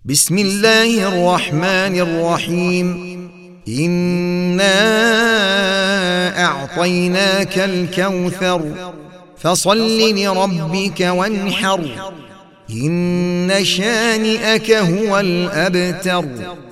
بسم الله الرحمن الرحيم. إنا أعطيناك الكوثر فصل لربك وانحر إن شانئك هو الأبتر.